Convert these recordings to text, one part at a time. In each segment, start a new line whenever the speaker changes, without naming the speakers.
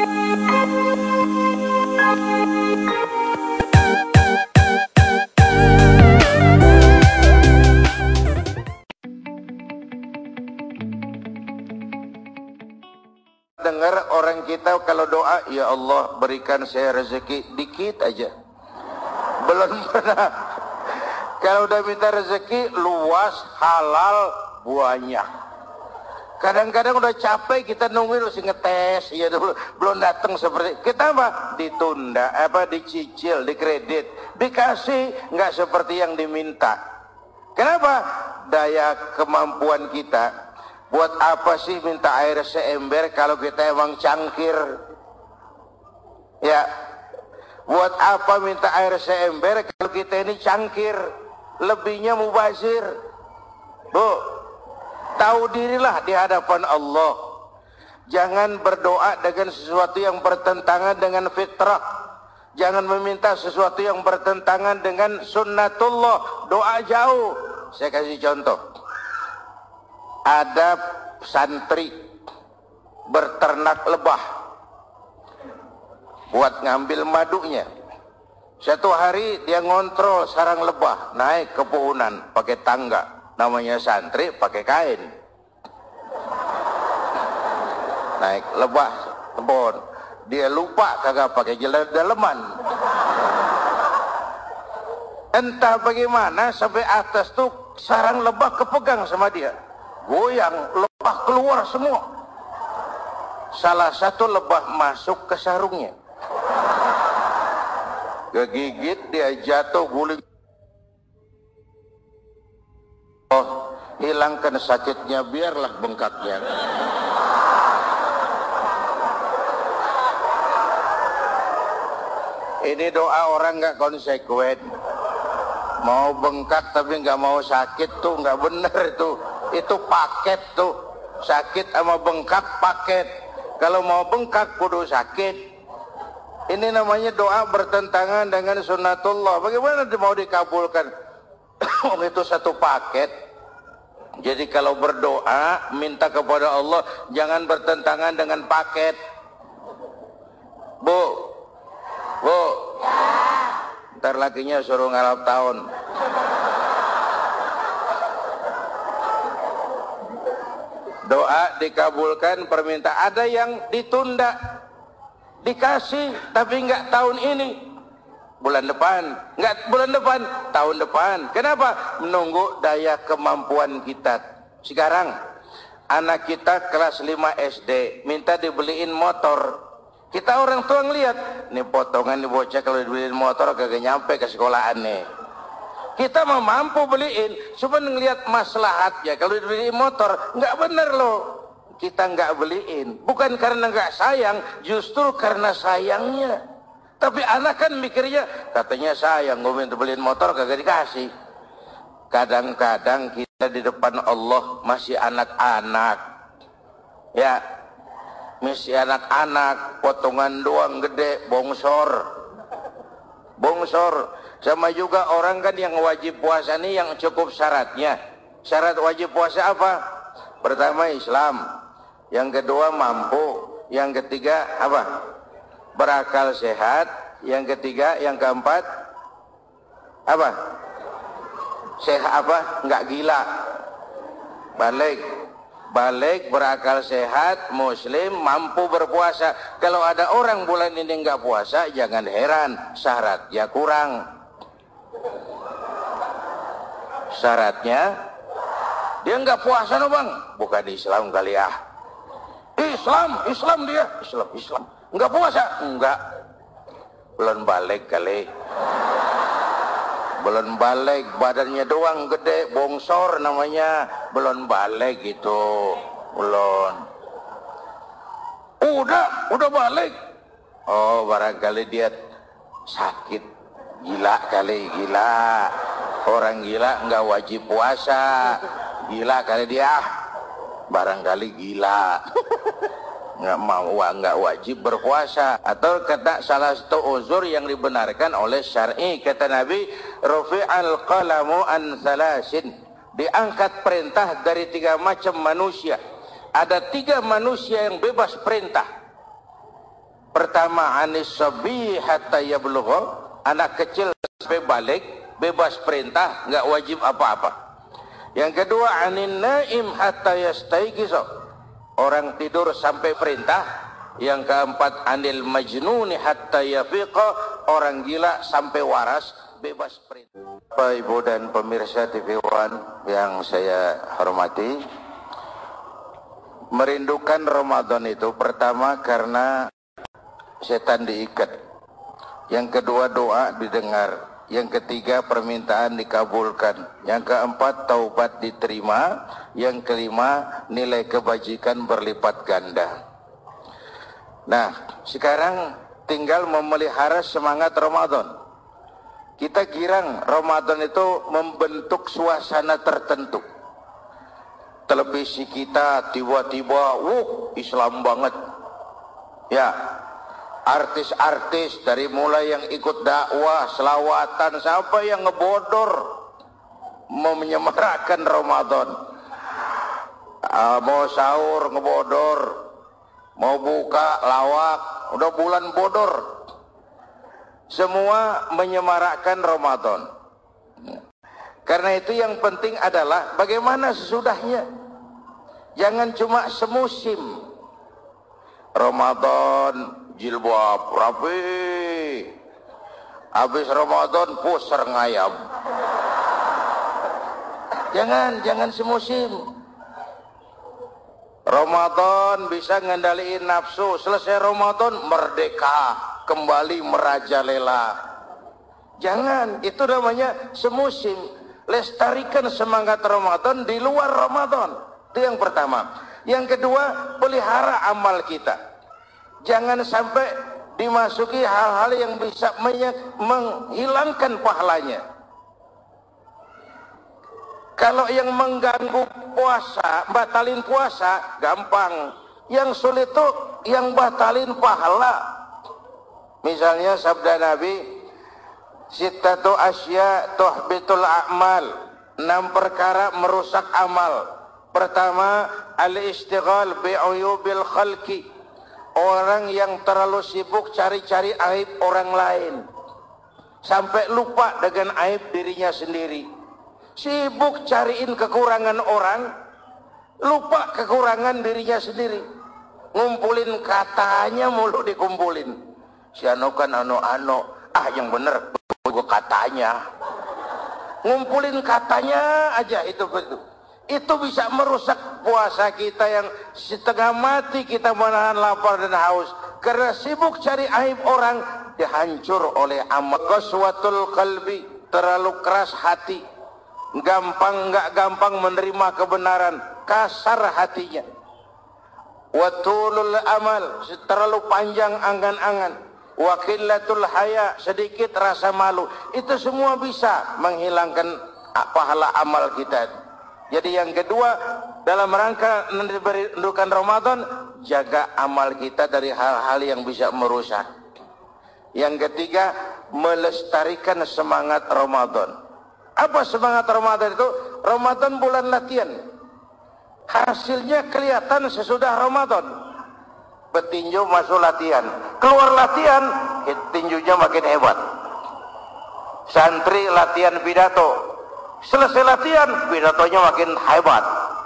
Dengar orang kita kalau doa, ya Allah berikan saya rezeki dikit aja. Belum pernah. Kalau udah minta rezeki luas, halal, banyak. Kadang-kadang udah capek kita nungguin masih ngetes, ya belum datang seperti kita apa? Ditunda, dicicil, dikredit, dikasih nggak seperti yang diminta. Kenapa? Daya kemampuan kita. Buat apa sih minta air seember kalau kita emang cangkir? Ya, buat apa minta air seember kalau kita ini cangkir? Lebihnya mubazir. Bu, tahu dirilah di hadapan Allah. Jangan berdoa dengan sesuatu yang bertentangan dengan fitrah. Jangan meminta sesuatu yang bertentangan dengan sunnatullah. Doa jauh. Saya kasih contoh. Ada santri berternak lebah buat ngambil madunya. Satu hari dia ngontrol sarang lebah naik ke pohonan pakai tangga. Namanya santri pakai kain. Naik lebah pohon. Dia lupa kagak pakai daleman. Entah bagaimana sampai atas tuh sarang lebah kepegang sama dia. Goyang, lebah keluar semua. Salah satu lebah masuk ke sarungnya. Kegigit, dia jatuh guling. Oh, hilangkan sakitnya, biarlah bengkaknya. Ini doa orang nggak konsekuen. Mau bengkak tapi nggak mau sakit tuh nggak bener itu. Itu paket tuh, sakit sama bengkak paket. Kalau mau bengkak kudu sakit. Ini namanya doa bertentangan dengan sunnatullah. Bagaimana mau dikabulkan? Itu satu paket. Jadi kalau berdoa minta kepada Allah jangan bertentangan dengan paket. Bu, ntar lakinya suruh ngalap tahun. Doa dikabulkan, permintaan ada yang ditunda, dikasih tapi nggak tahun ini, bulan depan, nggak bulan depan, tahun depan. Kenapa? Menunggu daya kemampuan kita. Sekarang anak kita kelas 5 SD minta dibeliin motor. Kita orang tua ngeliat, nih potongan nih bocah kalau dibeliin motor kagak nyampe ke sekolahan nih. Kita mau mampu beliin, cuma ngelihat maslahatnya. Kalau dibeliin motor, nggak bener loh. Kita nggak beliin, bukan karena nggak sayang, justru karena sayangnya. Tapi anak kan mikirnya, katanya sayang, gue minta beliin motor kagak dikasih. Kadang-kadang kita di depan Allah masih anak-anak, ya, masih anak-anak, potongan doang gede, bongsor. Sama juga orang kan yang wajib puasa ini yang cukup syaratnya. Syarat wajib puasa apa? Pertama Islam, yang kedua mampu, yang ketiga apa? Berakal sehat, yang ketiga, yang keempat apa? Sehat apa? Enggak gila. Balik, berakal sehat, muslim, mampu berpuasa. Kalau ada orang bulan ini enggak puasa, jangan heran, syaratnya kurang. Syaratnya dia enggak puasa no bang, bukan Islam kali ya. Islam dia, Islam. Enggak puasa, enggak. Belum balik kali. Belum balik, badannya doang gede, bongsor namanya, belum balik gitu, belum. Udah balik. Oh, barangkali dia sakit, gila kali, gila. Orang gila nggak wajib puasa, gila kali dia, barangkali gila. Nggak wajib berpuasa. Atau kata salah satu uzur yang dibenarkan oleh syar'i, kata Nabi, rufi'al qalamu an thalathin, diangkat perintah dari 3 macam manusia. Ada 3 manusia yang bebas perintah. Pertama, anis sabi hatta yablugha, anak kecil sampai balik, bebas perintah, enggak wajib apa-apa. Yang kedua, anin naim hatta yastayqiza, orang tidur sampai perintah. Yang keempat, anil majnuni hatta yafiqa, orang gila sampai waras, bebas perintah. Bapak, Ibu dan pemirsa TV One yang saya hormati, merindukan Ramadan itu pertama karena setan diikat, yang kedua doa didengar, yang ketiga permintaan dikabulkan, yang keempat taubat diterima, yang kelima nilai kebajikan berlipat ganda. Nah, sekarang tinggal memelihara semangat Ramadan. Kita girang Ramadan itu membentuk suasana tertentu. Televisi kita tiba-tiba Islam banget. Ya, artis-artis dari mulai yang ikut dakwah, selawatan, sampai yang ngebodor mau menyemarakan Ramadan. Mau sahur ngebodor, mau buka lawak, udah bulan bodor. Semua menyemarakkan Ramadan. Karena itu yang penting adalah bagaimana sesudahnya. Jangan cuma semusim. Ramadan jilbab rapi, habis Ramadan puser ngayam. Jangan semusim. Ramadan bisa ngendaliin nafsu, selesai Ramadan merdeka, kembali merajalela. Jangan, itu namanya semusim. Lestarikan semangat Ramadan di luar Ramadan. Itu yang pertama. Yang kedua, pelihara amal kita. Jangan sampai dimasuki hal-hal yang bisa menghilangkan pahalanya. Kalau yang mengganggu puasa, batalin puasa, gampang. Yang sulit itu yang batalin pahala. Misalnya sabda Nabi, sittatu asya tuhbitul a'mal, 6 perkara merusak amal. Pertama, al-istighal bi'uyubil khalqi, orang yang terlalu sibuk cari-cari aib orang lain sampai lupa dengan aib dirinya sendiri. Sibuk cariin kekurangan orang, lupa kekurangan dirinya sendiri. Ngumpulin katanya mulu dikumpulin. Si anu kan anu yang bener gue katanya. Ngumpulin katanya aja itu betul. Itu bisa merusak puasa kita yang setengah mati kita menahan lapar dan haus. Karena sibuk cari aib orang, dihancur oleh amal. Qaswatul qalbi, terlalu keras hati. Nggak gampang menerima kebenaran, kasar hatinya. Watulul amal, terlalu panjang angan-angan. Wakilatul haya, sedikit rasa malu. Itu semua bisa menghilangkan pahala amal kita. Jadi yang kedua, dalam rangka merindukan Ramadan, jaga amal kita dari hal-hal yang bisa merusak. Yang ketiga, melestarikan semangat Ramadan. Apa semangat Ramadan itu? Ramadan bulan latihan. Hasilnya kelihatan sesudah Ramadan. Petinju masuk latihan, keluar latihan, tinjunya makin hebat. Santri latihan pidato, selesai latihan, pidatonya makin hebat.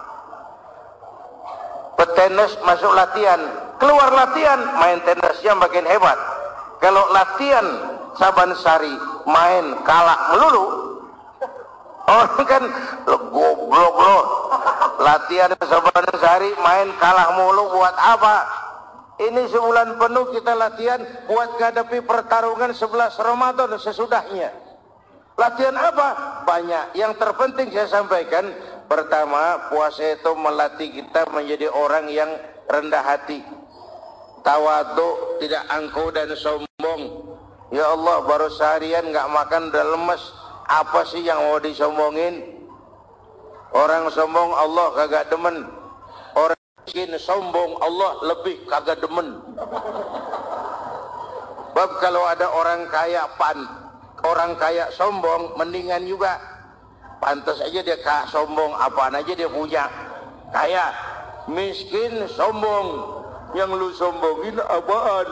Petenis masuk latihan, keluar latihan, main tenisnya makin hebat. Kalau latihan saban sari, main kalah melulu, orang kan goblok lo. Latihan saban sari, main kalah mulu buat apa? Ini sebulan penuh kita latihan buat menghadapi pertarungan 11 Ramadan sesudahnya. Latihan apa? Banyak. Yang terpenting saya sampaikan, pertama, puasa itu melatih kita menjadi orang yang rendah hati, tawadhu, tidak angkuh dan sombong. Ya Allah, baru seharian nggak makan udah lemes. Apa sih yang mau disombongin? Orang sombong Allah kagak demen. Orang miskin sombong Allah lebih kagak demen. Bab kalau ada orang kaya sombong, mendingan juga. Pantas aja dia sombong, apaan aja dia punya. Kaya, miskin sombong, Yang lu sombongin apaan?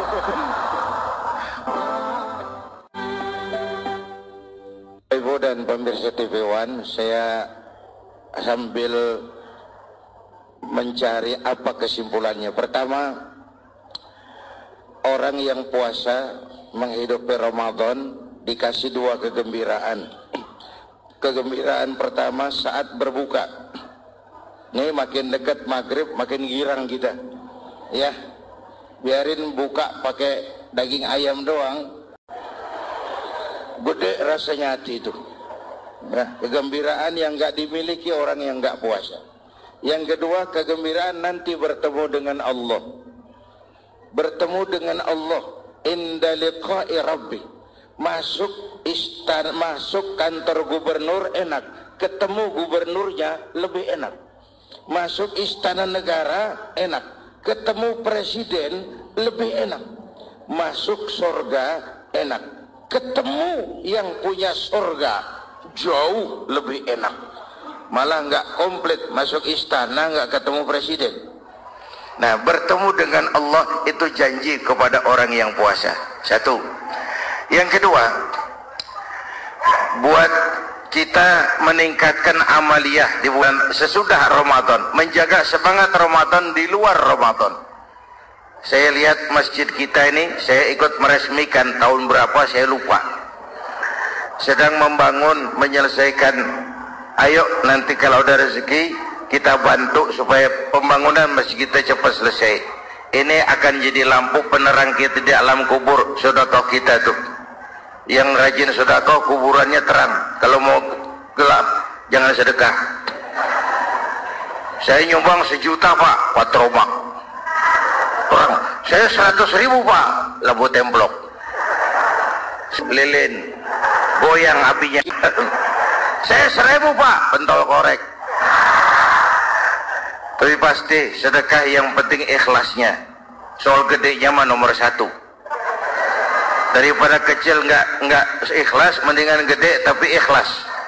Ibu dan pemirsa TV One, saya sambil mencari apa kesimpulannya. Pertama, orang yang puasa menghidupi Ramadan dikasih dua kegembiraan. Kegembiraan pertama saat berbuka. Ini makin dekat maghrib makin girang kita. Ya, biarin buka pakai daging ayam doang, gede rasanya hati itu. Nah, kegembiraan yang nggak dimiliki orang yang nggak puasa. Yang kedua, kegembiraan nanti bertemu dengan Allah. Bertemu dengan Allah. Inda liqa'i Rabbi. Masuk istana, masuk kantor gubernur enak. Ketemu gubernurnya lebih enak. Masuk istana negara enak. Ketemu presiden lebih enak. Masuk surga enak. Ketemu yang punya surga jauh lebih enak. Malah nggak komplit masuk istana nggak ketemu presiden. Nah, bertemu dengan Allah itu janji kepada orang yang puasa. Satu. Yang kedua, buat kita meningkatkan amaliyah di bulan sesudah Ramadan, menjaga semangat Ramadan di luar Ramadan. Saya lihat masjid kita ini, saya ikut meresmikan tahun berapa saya lupa. Sedang membangun, menyelesaikan. Ayo nanti kalau ada rezeki kita bantu supaya pembangunan masjid kita cepat selesai. Ini akan jadi lampu penerang kita di alam kubur, sedekah kita tuh. Yang rajin sedekah kuburannya terang. Kalau mau gelap jangan sedekah. Saya nyumbang 1 juta Pak, patromak. Orang, saya 100.000 Pak, lampu templok. Lilin, goyang apinya. Saya 1.000 Pak, pentol korek. Tapi pasti sedekah yang penting ikhlasnya. Soal gedenya mah nomor 1. Daripada kecil nggak ikhlas, mendingan gede tapi ikhlas.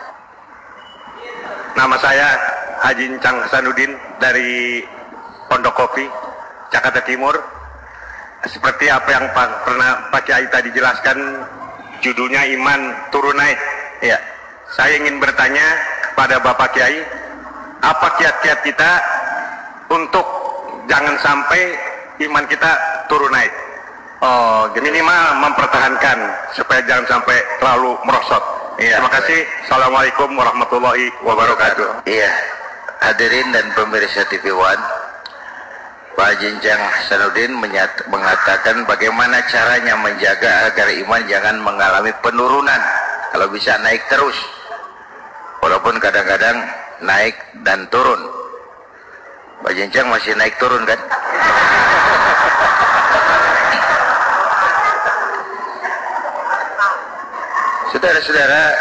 Nama saya Haji Encang Hasanuddin dari Pondok Kopi, Jakarta Timur. Seperti apa yang pernah Pak Kiai tadi jelaskan, judulnya iman turun naik. Ya, saya ingin bertanya kepada Bapak Kiai, apa kiat-kiat kita untuk jangan sampai iman kita turun naik? Oh, minimal mempertahankan supaya jangan sampai terlalu merosot. Iya, terima kasih. Assalamualaikum warahmatullahi wabarakatuh.
Iya, hadirin dan pemirsa TV One, Pak Haji Encang Hasanuddin mengatakan bagaimana caranya menjaga agar iman jangan mengalami penurunan. Kalau bisa naik terus, walaupun kadang-kadang naik dan turun. Pak Haji Encang masih naik turun kan? Saudara-saudara,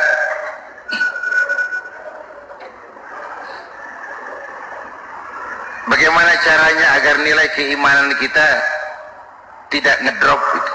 bagaimana caranya agar nilai keimanan kita tidak ngedrop gitu.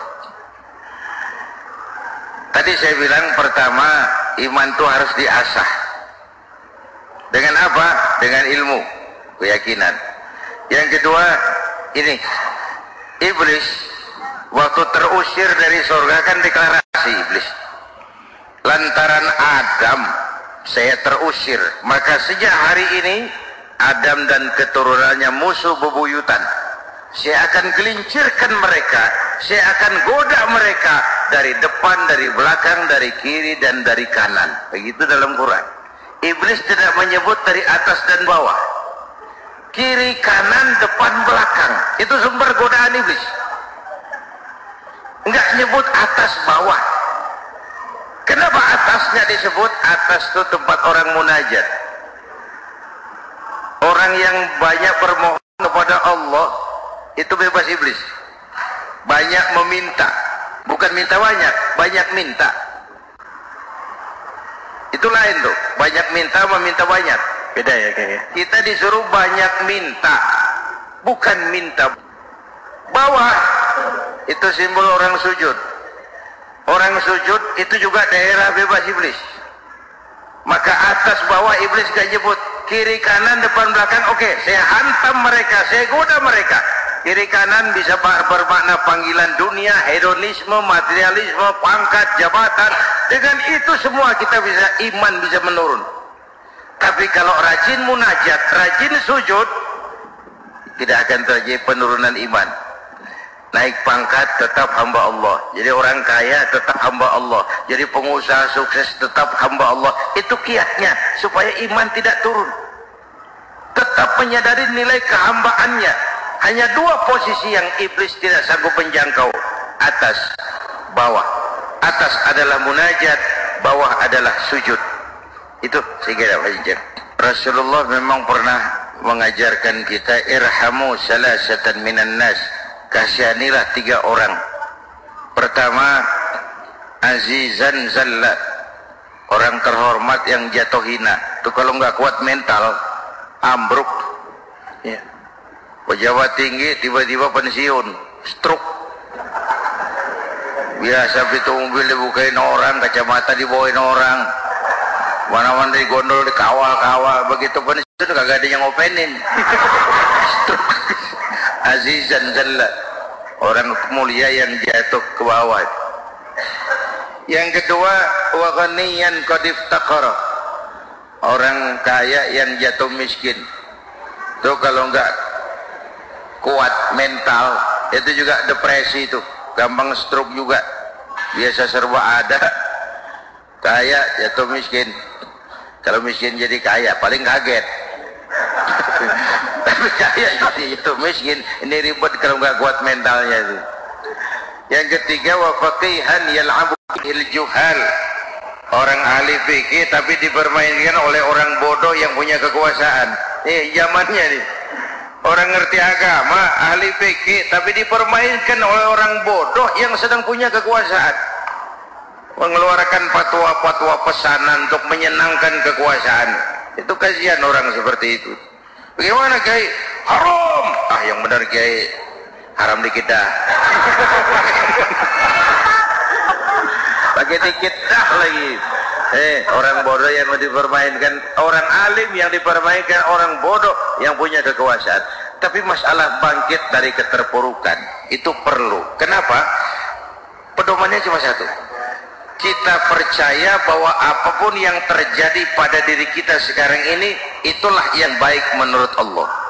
Tadi saya bilang pertama, iman itu harus diasah. Dengan apa? Dengan ilmu, keyakinan. Yang kedua, ini iblis waktu terusir dari surga kan deklarasi iblis. Lantaran Adam saya terusir, maka sejak hari ini Adam dan keturunannya musuh bebuyutan. Saya akan gelincirkan mereka, saya akan goda mereka dari depan, dari belakang, dari kiri dan dari kanan. Begitu dalam Quran. Iblis tidak menyebut dari atas dan bawah, kiri, kanan, depan, belakang. Itu sumber godaan iblis. Enggak nyebut atas bawah. Kenapa atasnya disebut? Atas itu tempat orang munajat. Orang yang banyak bermohon kepada Allah itu bebas iblis. Banyak meminta, bukan minta banyak, banyak minta. Itu lain tuh, banyak minta meminta banyak. Beda ya kayaknya. Kita disuruh banyak minta, bukan minta. Bawah itu simbol orang sujud. Orang sujud itu juga daerah bebas iblis. Maka atas bawah iblis gak nyebut, kiri kanan depan belakang. Oke, saya hantam mereka, saya goda mereka. Kiri kanan bisa bermakna panggilan dunia, hedonisme, materialisme, pangkat, jabatan. Dengan itu semua kita bisa, iman bisa menurun. Tapi kalau rajin munajat, rajin sujud, tidak akan terjadi penurunan iman. Naik pangkat tetap hamba Allah, jadi orang kaya tetap hamba Allah, jadi pengusaha sukses tetap hamba Allah. Itu kiatnya supaya iman tidak turun. Tetap menyadari nilai kehambaannya. Hanya dua posisi yang iblis tidak sanggup menjangkau, atas, bawah. Atas adalah munajat, bawah adalah sujud. Itu saya kira wajar. Rasulullah memang pernah mengajarkan kita, irhamu salasatan minan nas, kasihanilah 3 orang. Pertama, azizan zalla, orang terhormat yang jatuh hina. Itu kalau nggak kuat mental, ambruk. Ya. Pejabat tinggi tiba-tiba pensiun, stroke. Biasa pintu mobil dibukain orang, kacamata dibawain orang, mana-mana digondol, dikawal-kawal. Begitu pensiun kagak ada yang ngopenin. Stroke. Azizan zalla, orang mulia yang jatuh ke bawah. Yang kedua, wa ghaniyan qad iftaqara, orang kaya yang jatuh miskin. Itu kalau enggak kuat mental, itu juga depresi, itu gampang stroke juga. Biasa serba ada, kaya jatuh miskin. Kalau miskin jadi kaya paling kaget. Tapi kaya jadi itu miskin, ini ribet kalau nggak kuat mentalnya itu. Yang ketiga, wa faqihan yal'abu bil juhal, orang ahli fikih tapi dipermainkan oleh orang bodoh yang punya kekuasaan. Zamannya nih, orang ngerti agama, ahli fikih tapi dipermainkan oleh orang bodoh yang sedang punya kekuasaan, mengeluarkan fatwa-fatwa pesanan untuk menyenangkan kekuasaan. Itu kasihan orang seperti itu. Bagaimana Kiai? Haram. Yang benar Kiai, haram dikit dah. Pakai dikit dah lagi. Orang bodoh yang dipermainkan, orang alim yang dipermainkan orang bodoh yang punya kekuasaan. Tapi masalah bangkit dari keterpurukan itu perlu. Kenapa? Pedomannya cuma satu. Kita percaya bahwa apapun yang terjadi pada diri kita sekarang ini, itulah yang baik menurut Allah.